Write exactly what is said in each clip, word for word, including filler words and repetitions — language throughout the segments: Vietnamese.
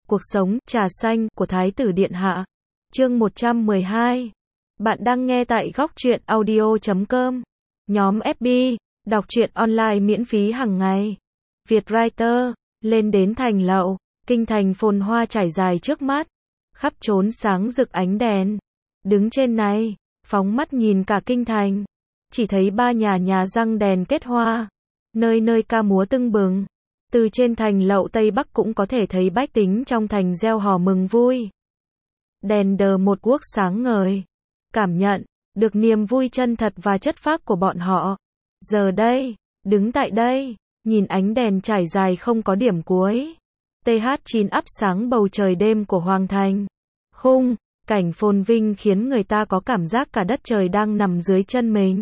Cuộc sống, trà xanh, của Thái tử Điện Hạ. Chương một trăm mười hai. Bạn đang nghe tại góc truyện audio chấm com. Nhóm ép bê, đọc truyện online miễn phí hàng ngày. Vietwriter, lên đến thành lậu, kinh thành phồn hoa trải dài trước mắt. Khắp trốn sáng rực ánh đèn. Đứng trên này, phóng mắt nhìn cả kinh thành. Chỉ thấy ba nhà nhà răng đèn kết hoa. Nơi nơi ca múa tưng bừng. Từ trên thành lậu Tây Bắc cũng có thể thấy bách tính trong thành reo hò mừng vui. Đèn đờ một guốc sáng ngời. Cảm nhận được niềm vui chân thật và chất phác của bọn họ. Giờ đây, đứng tại đây, nhìn ánh đèn trải dài không có điểm cuối. tê hát chín ắp sáng bầu trời đêm của Hoàng Thành. Khung cảnh phồn vinh khiến người ta có cảm giác cả đất trời đang nằm dưới chân mình.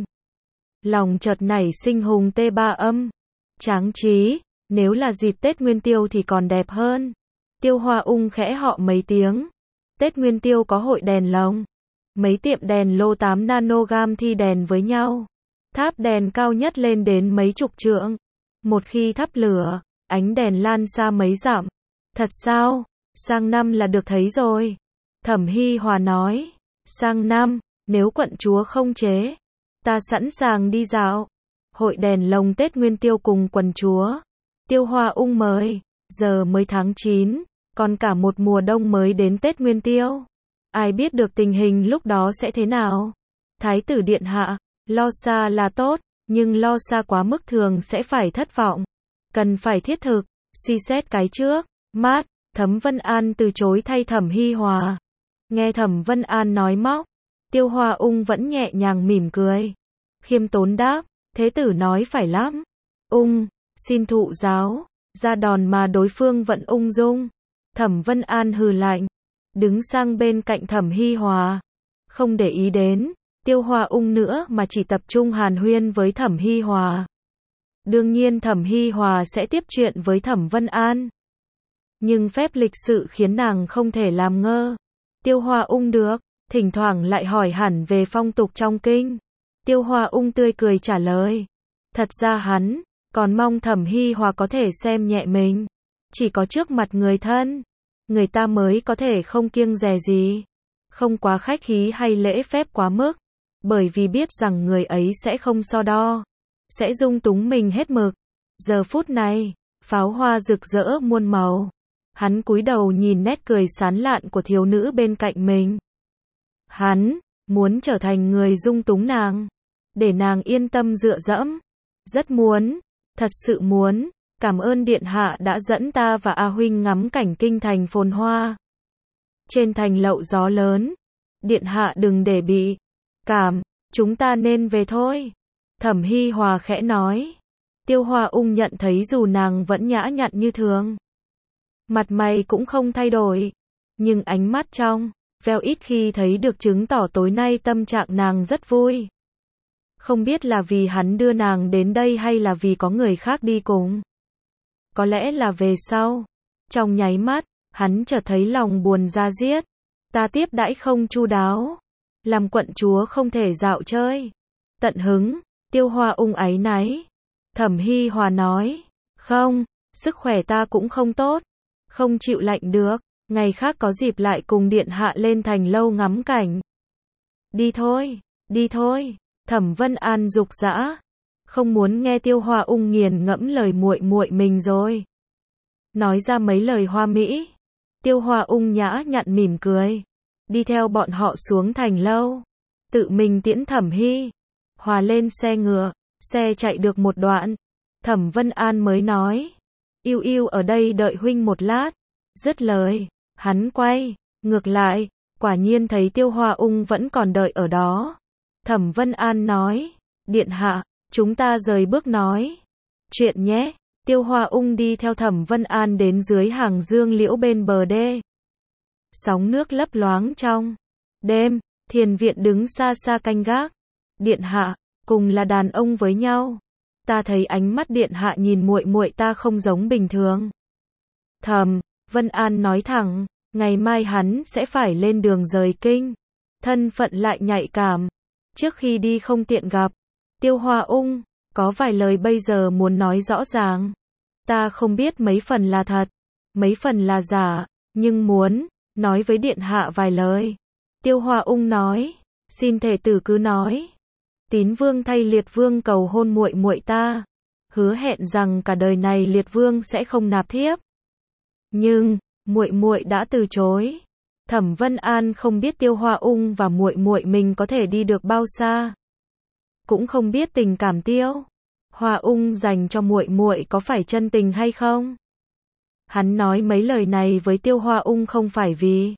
Lòng chợt nảy sinh hùng tê ba âm. Tráng trí. Nếu là dịp Tết Nguyên Tiêu thì còn đẹp hơn. Tiêu Hoa Ung khẽ họ mấy tiếng. Tết Nguyên Tiêu có hội đèn lồng. Mấy tiệm đèn lô tám nanogam thi đèn với nhau. Tháp đèn cao nhất lên đến mấy chục trượng. Một khi thắp lửa, ánh đèn lan xa mấy dặm. Thật sao? Sang năm là được thấy rồi. Thẩm Hi Hòa nói. Sang năm, nếu quận chúa không chế, ta sẵn sàng đi dạo. Hội đèn lồng Tết Nguyên Tiêu cùng quần chúa. Tiêu Hoa Ung mời, giờ mới tháng chín, còn cả một mùa đông mới đến Tết Nguyên Tiêu. Ai biết được tình hình lúc đó sẽ thế nào? Thái tử Điện Hạ, lo xa là tốt, nhưng lo xa quá mức thường sẽ phải thất vọng. Cần phải thiết thực, suy xét cái trước, mát, Thẩm Vân An từ chối thay Thẩm Hi Hòa. Nghe Thẩm Vân An nói móc, Tiêu Hoa Ung vẫn nhẹ nhàng mỉm cười. Khiêm tốn đáp, thế tử nói phải lắm. Ung, xin thụ giáo, ra đòn mà đối phương vẫn ung dung. Thẩm Vân An hừ lạnh, đứng sang bên cạnh Thẩm Hi Hòa. Không để ý đến Tiêu Hoa Ung nữa mà chỉ tập trung hàn huyên với Thẩm Hi Hòa. Đương nhiên Thẩm Hi Hòa sẽ tiếp chuyện với Thẩm Vân An. Nhưng phép lịch sự khiến nàng không thể làm ngơ. Tiêu Hoa Ung được, thỉnh thoảng lại hỏi hẳn về phong tục trong kinh. Tiêu Hoa Ung tươi cười trả lời. Thật ra hắn còn mong Thẩm Hi Hòa có thể xem nhẹ mình. Chỉ có trước mặt người thân, người ta mới có thể không kiêng dè gì. Không quá khách khí hay lễ phép quá mức. Bởi vì biết rằng người ấy sẽ không so đo. Sẽ dung túng mình hết mực. Giờ phút này, pháo hoa rực rỡ muôn màu. Hắn cúi đầu nhìn nét cười sán lạn của thiếu nữ bên cạnh mình. Hắn muốn trở thành người dung túng nàng. Để nàng yên tâm dựa dẫm. Rất muốn. Thật sự muốn, cảm ơn Điện Hạ đã dẫn ta và A Huynh ngắm cảnh kinh thành phồn hoa. Trên thành lậu gió lớn. Điện Hạ đừng để bị cảm, chúng ta nên về thôi. Thẩm Hi Hòa khẽ nói. Tiêu Hoa Ung nhận thấy dù nàng vẫn nhã nhặn như thường. Mặt mày cũng không thay đổi. Nhưng ánh mắt trong, veo ít khi thấy được chứng tỏ tối nay tâm trạng nàng rất vui. Không biết là vì hắn đưa nàng đến đây hay là vì có người khác đi cùng. Có lẽ là về sau. Trong nháy mắt, hắn chợt thấy lòng buồn ra diết. Ta tiếp đãi không chu đáo. Làm quận chúa không thể dạo chơi. Tận hứng, Tiêu Hoa Ung áy náy. Thẩm Hi Hòa nói. Không, sức khỏe ta cũng không tốt. Không chịu lạnh được. Ngày khác có dịp lại cùng Điện Hạ lên thành lâu ngắm cảnh. Đi thôi, đi thôi. Thẩm Vân An dục dã, không muốn nghe Tiêu Hoa Ung nghiền ngẫm lời muội muội mình rồi. Nói ra mấy lời hoa mỹ. Tiêu Hoa Ung nhã nhặn mỉm cười, đi theo bọn họ xuống thành lâu, tự mình tiễn Thẩm Hi Hòa lên xe ngựa. Xe chạy được một đoạn, Thẩm Vân An mới nói, yêu yêu ở đây đợi huynh một lát. Dứt lời, hắn quay ngược lại, quả nhiên thấy Tiêu Hoa Ung vẫn còn đợi ở đó. Thẩm Vân An nói, Điện Hạ, chúng ta rời bước nói chuyện nhé. Tiêu Hoa Ung đi theo Thẩm Vân An đến dưới hàng dương liễu bên bờ đê. Sóng nước lấp loáng trong đêm, thiền viện đứng xa xa canh gác. Điện Hạ, cùng là đàn ông với nhau. Ta thấy ánh mắt Điện Hạ nhìn muội muội ta không giống bình thường. Thẩm Vân An nói thẳng, ngày mai hắn sẽ phải lên đường rời kinh. Thân phận lại nhạy cảm. Trước khi đi không tiện gặp Tiêu Hoa Ung, có vài lời bây giờ muốn nói rõ ràng. Ta không biết mấy phần là thật, mấy phần là giả, nhưng muốn nói với điện hạ vài lời. Tiêu Hoa Ung nói, xin thể tử cứ nói. Tín vương thay Liệt vương cầu hôn muội muội ta, hứa hẹn rằng cả đời này Liệt vương sẽ không nạp thiếp. Nhưng muội muội đã từ chối. Thẩm Vân An không biết Tiêu Hoa Ung và muội muội mình có thể đi được bao xa, cũng không biết tình cảm Tiêu Hoa Ung dành cho muội muội có phải chân tình hay không. Hắn nói mấy lời này với Tiêu Hoa Ung không phải vì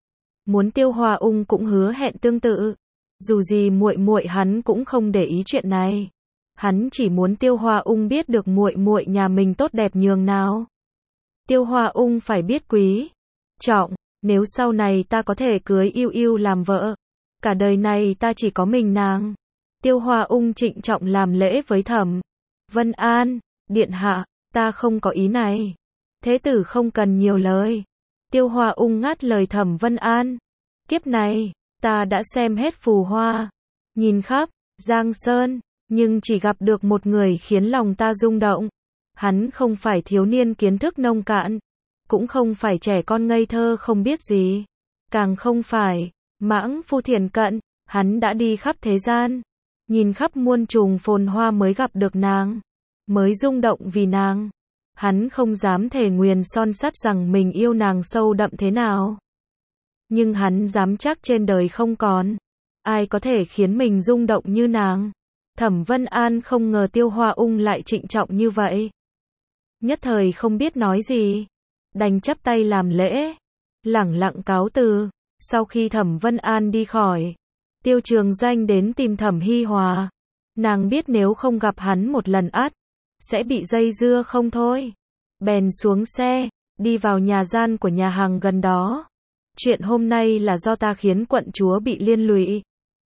muốn Tiêu Hoa Ung cũng hứa hẹn tương tự. Dù gì muội muội hắn cũng không để ý chuyện này. Hắn chỉ muốn Tiêu Hoa Ung biết được muội muội nhà mình tốt đẹp nhường nào. Tiêu Hoa Ung phải biết quý trọng, nếu sau này ta có thể cưới Yêu Yêu làm vợ, cả đời này ta chỉ có mình nàng. Tiêu Hoa Ung trịnh trọng làm lễ với Thẩm Vân An, điện hạ, ta không có ý này. Thế tử không cần nhiều lời. Tiêu Hoa Ung ngắt lời Thẩm Vân An. Kiếp này, ta đã xem hết phù hoa, nhìn khắp Giang Sơn, nhưng chỉ gặp được một người khiến lòng ta rung động. Hắn không phải thiếu niên kiến thức nông cạn, cũng không phải trẻ con ngây thơ không biết gì, càng không phải mãng phu thiển cận. Hắn đã đi khắp thế gian, nhìn khắp muôn trùng phồn hoa mới gặp được nàng, mới rung động vì nàng. Hắn không dám thề nguyền son sắt rằng mình yêu nàng sâu đậm thế nào, nhưng hắn dám chắc trên đời không còn ai có thể khiến mình rung động như nàng. Thẩm Vân An không ngờ Tiêu Hoa Ung lại trịnh trọng như vậy, nhất thời không biết nói gì, đành chắp tay làm lễ, lẳng lặng cáo từ. Sau khi Thẩm Vân An đi khỏi, Tiêu Trường Doanh đến tìm Thẩm Hi Hòa. Nàng biết nếu không gặp hắn một lần ắt sẽ bị dây dưa không thôi, bèn xuống xe, đi vào nhà gian của nhà hàng gần đó. Chuyện hôm nay là do ta khiến quận chúa bị liên lụy,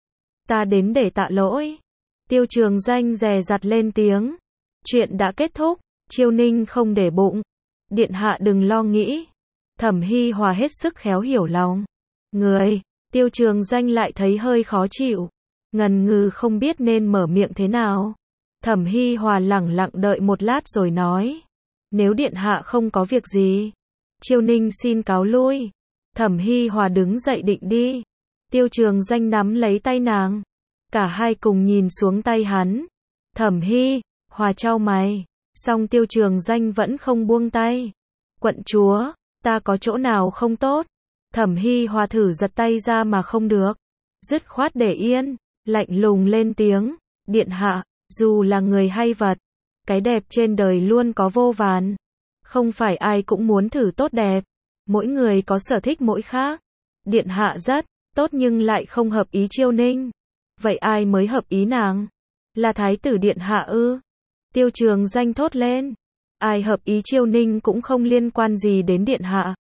ta đến để tạ lỗi. Tiêu Trường Doanh dè dặt lên tiếng. Chuyện đã kết thúc, Chiêu Ninh không để bụng. Điện hạ đừng lo nghĩ. Thẩm Hi Hòa hết sức khéo hiểu lòng người. Tiêu Trường Doanh lại thấy hơi khó chịu, ngần ngừ không biết nên mở miệng thế nào. Thẩm Hi Hòa lẳng lặng đợi một lát rồi nói, nếu điện hạ không có việc gì, Chiêu Ninh xin cáo lui. Thẩm Hi Hòa đứng dậy định đi. Tiêu Trường Doanh nắm lấy tay nàng, cả hai cùng nhìn xuống tay hắn. Thẩm Hi Hòa chau mày, song Tiêu Trường Doanh vẫn không buông tay. Quận chúa, ta có chỗ nào không tốt? Thẩm Hi Hòa thử giật tay ra mà không được, dứt khoát để yên, lạnh lùng lên tiếng, điện hạ, dù là người hay vật, cái đẹp trên đời luôn có vô vàn, không phải ai cũng muốn thử tốt đẹp, mỗi người có sở thích mỗi khác. Điện hạ rất tốt nhưng lại không hợp ý Chiêu Ninh. Vậy ai mới hợp ý nàng? Là thái tử điện hạ ư? Tiêu Trường Doanh thốt lên. Ai hợp ý Chiêu Ninh cũng không liên quan gì đến điện hạ.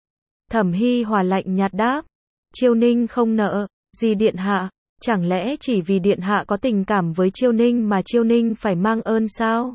Thẩm Hi Hòa lạnh nhạt đáp. Chiêu Ninh không nợ gì điện hạ, chẳng lẽ chỉ vì điện hạ có tình cảm với Chiêu Ninh mà Chiêu Ninh phải mang ơn sao?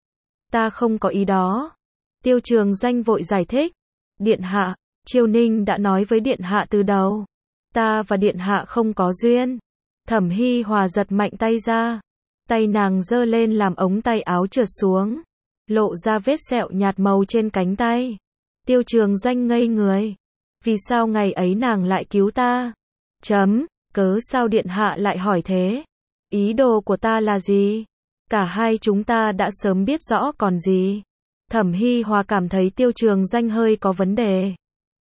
Ta không có ý đó. Tiêu Trường Doanh vội giải thích. Điện hạ, Chiêu Ninh đã nói với điện hạ từ đầu, ta và điện hạ không có duyên. Thẩm Hi Hòa giật mạnh tay ra, tay nàng giơ lên làm ống tay áo trượt xuống, lộ ra vết sẹo nhạt màu trên cánh tay. Tiêu Trường Doanh ngây người. Vì sao ngày ấy nàng lại cứu ta? Chấm, cớ sao điện hạ lại hỏi thế? Ý đồ của ta là gì? Cả hai chúng ta đã sớm biết rõ còn gì. Thẩm Hi Hòa cảm thấy Tiêu Trường Doanh hơi có vấn đề.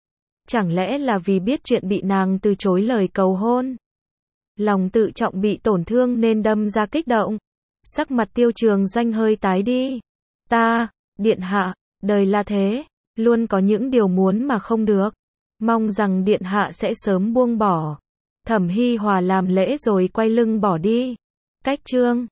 Chẳng lẽ là vì biết chuyện bị nàng từ chối lời cầu hôn, lòng tự trọng bị tổn thương nên đâm ra kích động. Sắc mặt Tiêu Trường Doanh hơi tái đi. Ta, điện hạ, đời là thế, luôn có những điều muốn mà không được, mong rằng điện hạ sẽ sớm buông bỏ. Thẩm Hi Hòa làm lễ rồi quay lưng bỏ đi. Cách chương